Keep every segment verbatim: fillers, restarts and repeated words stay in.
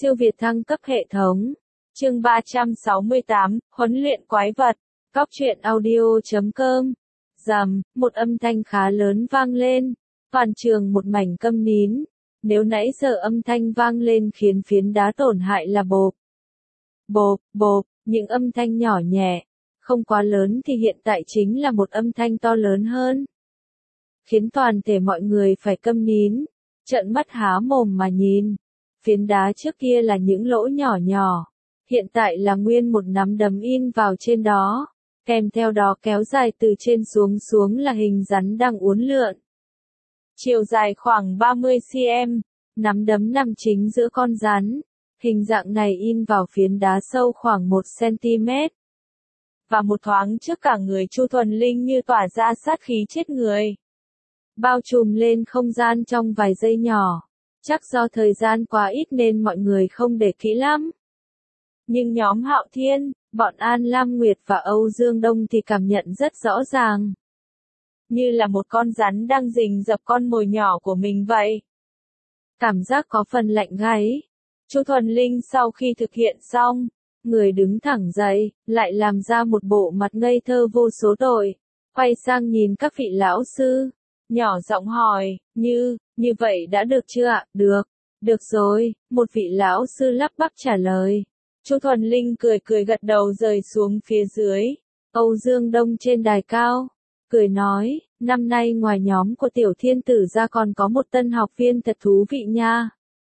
Siêu việt thăng cấp hệ thống. Chương ba trăm sáu mươi tám, huấn luyện quái vật. Cóc truyện audio chấm com. Rầm, một âm thanh khá lớn vang lên. Toàn trường một mảnh câm nín. Nếu nãy giờ âm thanh vang lên khiến phiến đá tổn hại là bộp. Bộp, bộp, những âm thanh nhỏ nhẹ, không quá lớn thì hiện tại chính là một âm thanh to lớn hơn. Khiến toàn thể mọi người phải câm nín, trợn mắt há mồm mà nhìn. Phiến đá trước kia là những lỗ nhỏ nhỏ, hiện tại là nguyên một nắm đấm in vào trên đó, kèm theo đó kéo dài từ trên xuống xuống là hình rắn đang uốn lượn. Chiều dài khoảng ba mươi xăng-ti-mét, nắm đấm nằm chính giữa con rắn, hình dạng này in vào phiến đá sâu khoảng một xăng-ti-mét. Và một thoáng trước cả người Chu Thuần Linh như tỏa ra sát khí chết người. Bao trùm lên không gian trong vài giây nhỏ. Chắc do thời gian quá ít nên mọi người không để kỹ lắm. Nhưng nhóm Hạo Thiên, bọn An Lam Nguyệt và Âu Dương Đông thì cảm nhận rất rõ ràng. Như là một con rắn đang rình rập con mồi nhỏ của mình vậy. Cảm giác có phần lạnh gáy. Chu Thuần Linh sau khi thực hiện xong, người đứng thẳng dậy, lại làm ra một bộ mặt ngây thơ vô số tội. Quay sang nhìn các vị lão sư, nhỏ giọng hỏi, như, như vậy đã được chưa ạ? Được, được rồi, một vị lão sư lắp bắp trả lời. Chu Thuần Linh cười cười gật đầu rời xuống phía dưới. Âu Dương Đông trên đài cao, cười nói, năm nay ngoài nhóm của tiểu thiên tử ra còn có một tân học viên thật thú vị nha.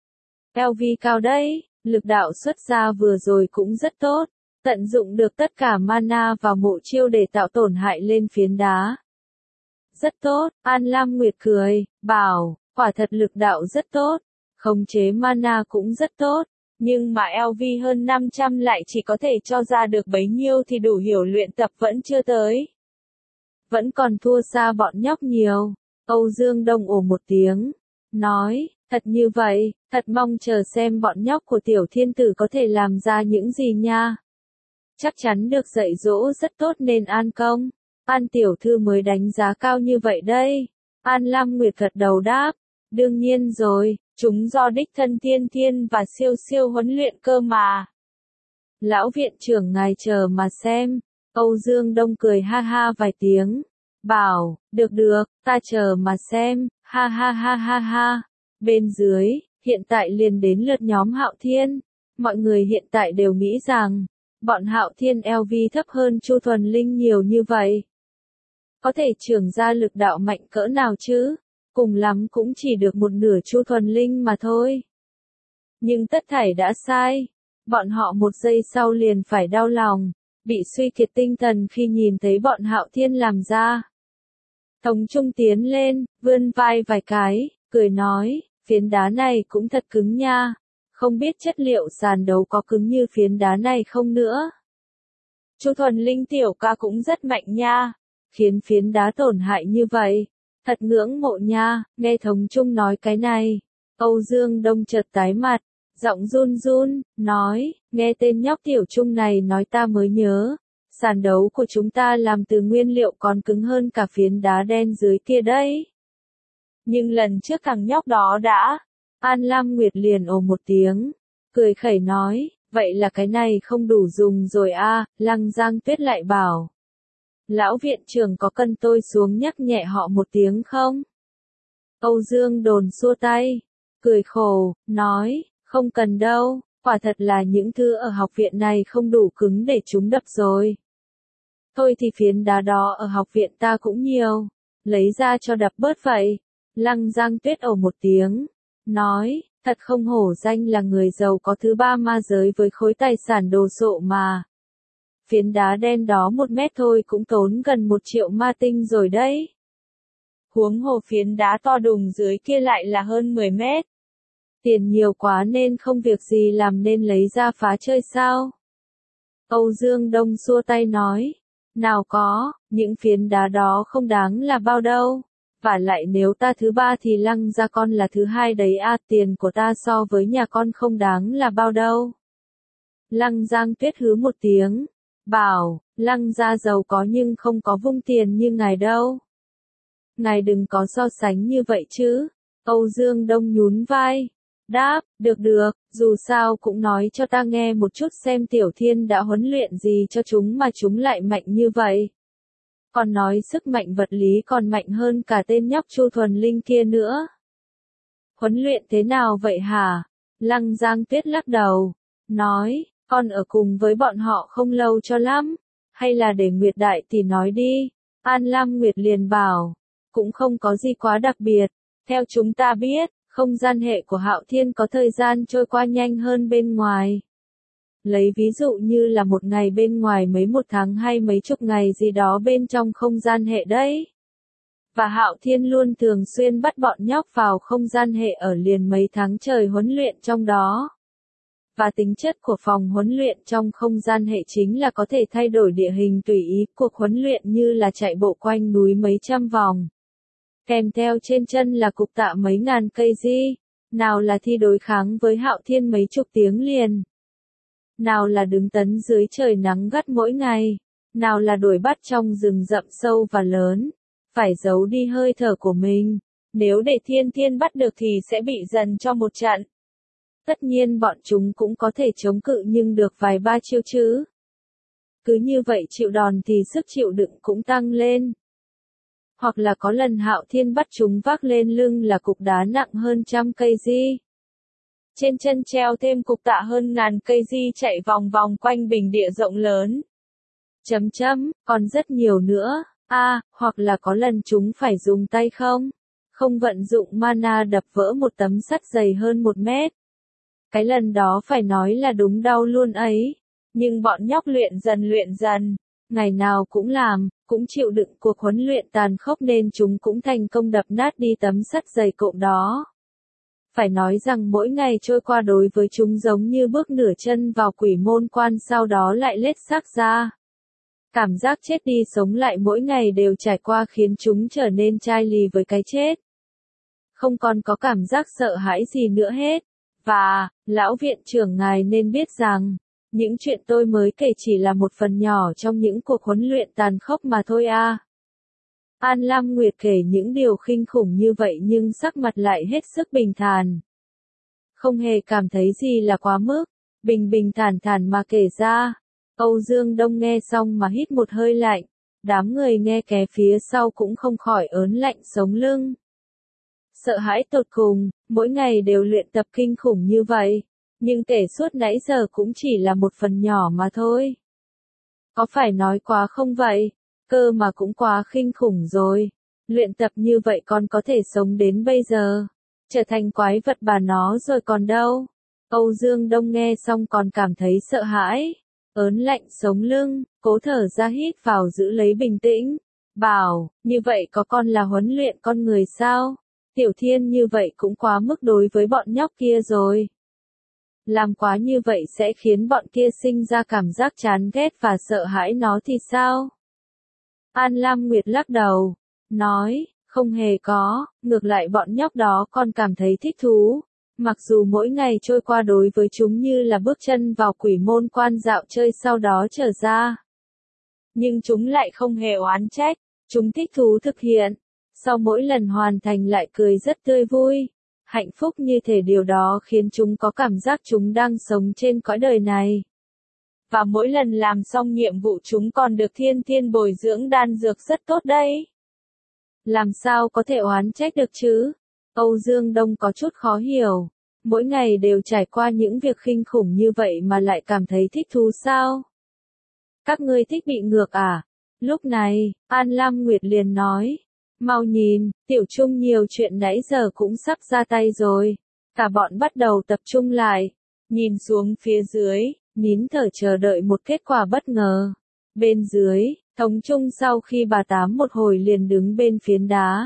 eo vê cao đấy, lực đạo xuất ra vừa rồi cũng rất tốt, tận dụng được tất cả mana vào mộ chiêu để tạo tổn hại lên phiến đá. Rất tốt, An Lam Nguyệt cười, bảo, quả thật lực đạo rất tốt, khống chế mana cũng rất tốt, nhưng mà eo vê hơn năm trăm lại chỉ có thể cho ra được bấy nhiêu thì đủ hiểu luyện tập vẫn chưa tới. Vẫn còn thua xa bọn nhóc nhiều. Âu Dương Đông ồ một tiếng, nói, thật như vậy, thật mong chờ xem bọn nhóc của tiểu thiên tử có thể làm ra những gì nha. Chắc chắn được dạy dỗ rất tốt nên An công. An tiểu thư mới đánh giá cao như vậy đây. An Lam Nguyệt gật đầu đáp. Đương nhiên rồi, chúng do đích thân Thiên Thiên và Siêu Siêu huấn luyện cơ mà. Lão viện trưởng ngài chờ mà xem. Âu Dương Đông cười ha ha vài tiếng. Bảo, được được, ta chờ mà xem, ha ha ha ha ha. Bên dưới, hiện tại liền đến lượt nhóm Hạo Thiên. Mọi người hiện tại đều nghĩ rằng, bọn Hạo Thiên eo vê thấp hơn Chu Thuần Linh nhiều như vậy. Có thể trưởng ra lực đạo mạnh cỡ nào chứ? Cùng lắm cũng chỉ được một nửa Chu Thuần Linh mà thôi. Nhưng tất thảy đã sai. Bọn họ một giây sau liền phải đau lòng, bị suy kiệt tinh thần khi nhìn thấy bọn Hạo Thiên làm ra. Tống Trung tiến lên, vươn vai vài cái, cười nói, phiến đá này cũng thật cứng nha. Không biết chất liệu sàn đấu có cứng như phiến đá này không nữa. Chu Thuần Linh tiểu ca cũng rất mạnh nha. Khiến phiến đá tổn hại như vậy. Thật ngưỡng mộ nha, nghe Tống Trung nói cái này. Âu Dương Đông chợt tái mặt, giọng run run, nói, nghe tên nhóc tiểu Trung này nói ta mới nhớ. Sàn đấu của chúng ta làm từ nguyên liệu còn cứng hơn cả phiến đá đen dưới kia đấy. Nhưng lần trước thằng nhóc đó đã. An Lam Nguyệt liền ồ một tiếng, cười khẩy nói, vậy là cái này không đủ dùng rồi a. Lăng Giang Tuyết lại bảo. Lão viện trưởng có cần tôi xuống nhắc nhẹ họ một tiếng không? Âu Dương Đồn xua tay, cười khổ, nói, không cần đâu, quả thật là những thứ ở học viện này không đủ cứng để chúng đập rồi. Thôi thì phiến đá đó ở học viện ta cũng nhiều, lấy ra cho đập bớt vậy. Lăng Giang Tuyết ồ một tiếng, nói, thật không hổ danh là người giàu có thứ ba ma giới với khối tài sản đồ sộ mà. Phiến đá đen đó một mét thôi cũng tốn gần một triệu ma tinh rồi đấy. Huống hồ phiến đá to đùng dưới kia lại là hơn mười mét. Tiền nhiều quá nên không việc gì làm nên lấy ra phá chơi sao? Âu Dương Đông xua tay nói, nào có, những phiến đá đó không đáng là bao đâu. Và lại nếu ta thứ ba thì Lăng gia con là thứ hai đấy a, tiền của ta so với nhà con không đáng là bao đâu. Lăng Giang Tuyết hứ một tiếng, bảo, Lăng gia giàu có nhưng không có vung tiền như ngài đâu. Ngài đừng có so sánh như vậy chứ. Âu Dương Đông nhún vai, đáp, được được, dù sao cũng nói cho ta nghe một chút xem Tiểu Thiên đã huấn luyện gì cho chúng mà chúng lại mạnh như vậy. Còn nói sức mạnh vật lý còn mạnh hơn cả tên nhóc Chu Thuần Linh kia nữa. Huấn luyện thế nào vậy hả? Lăng Giang Tuyết lắc đầu, nói, con ở cùng với bọn họ không lâu cho lắm, hay là để Nguyệt Đại Tỷ nói đi. An Lam Nguyệt liền bảo, cũng không có gì quá đặc biệt, theo chúng ta biết, không gian hệ của Hạo Thiên có thời gian trôi qua nhanh hơn bên ngoài. Lấy ví dụ như là một ngày bên ngoài mấy một tháng hay mấy chục ngày gì đó bên trong không gian hệ đấy. Và Hạo Thiên luôn thường xuyên bắt bọn nhóc vào không gian hệ ở liền mấy tháng trời huấn luyện trong đó. Và tính chất của phòng huấn luyện trong không gian hệ chính là có thể thay đổi địa hình tùy ý, cuộc huấn luyện như là chạy bộ quanh núi mấy trăm vòng. Kèm theo trên chân là cục tạ mấy ngàn cây di, nào là thi đối kháng với Hạo Thiên mấy chục tiếng liền. Nào là đứng tấn dưới trời nắng gắt mỗi ngày, nào là đuổi bắt trong rừng rậm sâu và lớn, phải giấu đi hơi thở của mình, nếu để Thiên Thiên bắt được thì sẽ bị dần cho một trận. Tất nhiên bọn chúng cũng có thể chống cự nhưng được vài ba chiêu chứ. Cứ như vậy chịu đòn thì sức chịu đựng cũng tăng lên. Hoặc là có lần Hạo Thiên bắt chúng vác lên lưng là cục đá nặng hơn trăm cây di. Trên chân treo thêm cục tạ hơn ngàn cây di chạy vòng vòng quanh bình địa rộng lớn. Chấm chấm, còn rất nhiều nữa, a à, hoặc là có lần chúng phải dùng tay không? Không vận dụng mana đập vỡ một tấm sắt dày hơn một mét. Cái lần đó phải nói là đúng đau luôn ấy. Nhưng bọn nhóc luyện dần luyện dần, ngày nào cũng làm, cũng chịu đựng cuộc huấn luyện tàn khốc nên chúng cũng thành công đập nát đi tấm sắt dày cộm đó. Phải nói rằng mỗi ngày trôi qua đối với chúng giống như bước nửa chân vào quỷ môn quan sau đó lại lết xác ra. Cảm giác chết đi sống lại mỗi ngày đều trải qua khiến chúng trở nên chai lì với cái chết. Không còn có cảm giác sợ hãi gì nữa hết. Và, lão viện trưởng ngài nên biết rằng, những chuyện tôi mới kể chỉ là một phần nhỏ trong những cuộc huấn luyện tàn khốc mà thôi a. An Lam Nguyệt kể những điều kinh khủng như vậy nhưng sắc mặt lại hết sức bình thản. Không hề cảm thấy gì là quá mức, bình bình thản thản mà kể ra. Âu Dương Đông nghe xong mà hít một hơi lạnh, đám người nghe ké phía sau cũng không khỏi ớn lạnh sống lưng. Sợ hãi tột cùng, mỗi ngày đều luyện tập kinh khủng như vậy, nhưng kể suốt nãy giờ cũng chỉ là một phần nhỏ mà thôi. Có phải nói quá không vậy? Cơ mà cũng quá kinh khủng rồi. Luyện tập như vậy còn có thể sống đến bây giờ. Trở thành quái vật bà nó rồi còn đâu. Âu Dương Đông nghe xong còn cảm thấy sợ hãi. Ớn lạnh sống lưng, cố thở ra hít vào giữ lấy bình tĩnh. Bảo, như vậy có con là huấn luyện con người sao? Tiểu Thiên như vậy cũng quá mức đối với bọn nhóc kia rồi. Làm quá như vậy sẽ khiến bọn kia sinh ra cảm giác chán ghét và sợ hãi nó thì sao? An Lam Nguyệt lắc đầu, nói, không hề có, ngược lại bọn nhóc đó còn cảm thấy thích thú. Mặc dù mỗi ngày trôi qua đối với chúng như là bước chân vào quỷ môn quan dạo chơi sau đó trở ra. Nhưng chúng lại không hề oán trách, chúng thích thú thực hiện. Sau mỗi lần hoàn thành lại cười rất tươi vui. Hạnh phúc như thể điều đó khiến chúng có cảm giác chúng đang sống trên cõi đời này. Và mỗi lần làm xong nhiệm vụ chúng còn được Thiên Thiên bồi dưỡng đan dược rất tốt đấy. Làm sao có thể oán trách được chứ? Âu Dương Đông có chút khó hiểu. Mỗi ngày đều trải qua những việc kinh khủng như vậy mà lại cảm thấy thích thú sao? Các ngươi thích bị ngược à? Lúc này, An Lam Nguyệt liền nói. Mau nhìn, Tiểu Trung nhiều chuyện nãy giờ cũng sắp ra tay rồi. Cả bọn bắt đầu tập trung lại. Nhìn xuống phía dưới, nín thở chờ đợi một kết quả bất ngờ. Bên dưới, Thống Trung sau khi bà tám một hồi liền đứng bên phiến đá.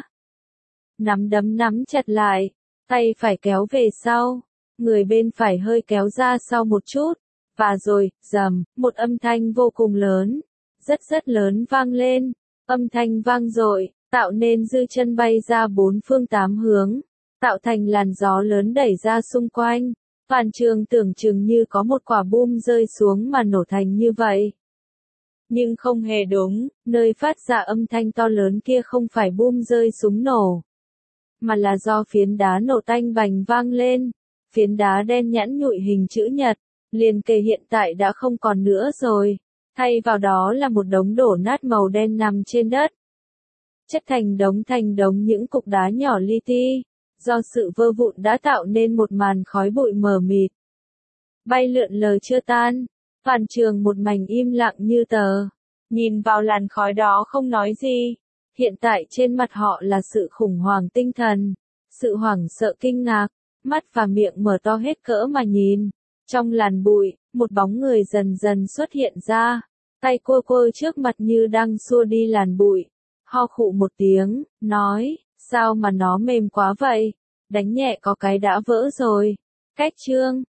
Nắm đấm nắm chặt lại, tay phải kéo về sau, người bên phải hơi kéo ra sau một chút. Và rồi, rầm, một âm thanh vô cùng lớn, rất rất lớn vang lên. Âm thanh vang dội, tạo nên dư chân bay ra bốn phương tám hướng, tạo thành làn gió lớn đẩy ra xung quanh. Toàn trường tưởng chừng như có một quả bom rơi xuống mà nổ thành như vậy. Nhưng không hề đúng, nơi phát ra âm thanh to lớn kia không phải bom rơi súng nổ, mà là do phiến đá nổ tanh bành vang lên. phiến đá đen nhẵn nhụi hình chữ nhật, liền kề hiện tại đã không còn nữa rồi, thay vào đó là một đống đổ nát màu đen nằm trên đất. Chất thành đống thành đống những cục đá nhỏ li ti, do sự vơ vụn đã tạo nên một màn khói bụi mờ mịt. Bay lượn lờ chưa tan, toàn trường một mảnh im lặng như tờ, nhìn vào làn khói đó không nói gì. Hiện tại trên mặt họ là sự khủng hoảng tinh thần, sự hoảng sợ kinh ngạc, mắt và miệng mở to hết cỡ mà nhìn. Trong làn bụi, một bóng người dần dần xuất hiện ra, tay cô cô trước mặt như đang xua đi làn bụi. Ho khụ một tiếng, nói, sao mà nó mềm quá vậy, đánh nhẹ có cái đã vỡ rồi. Cách chương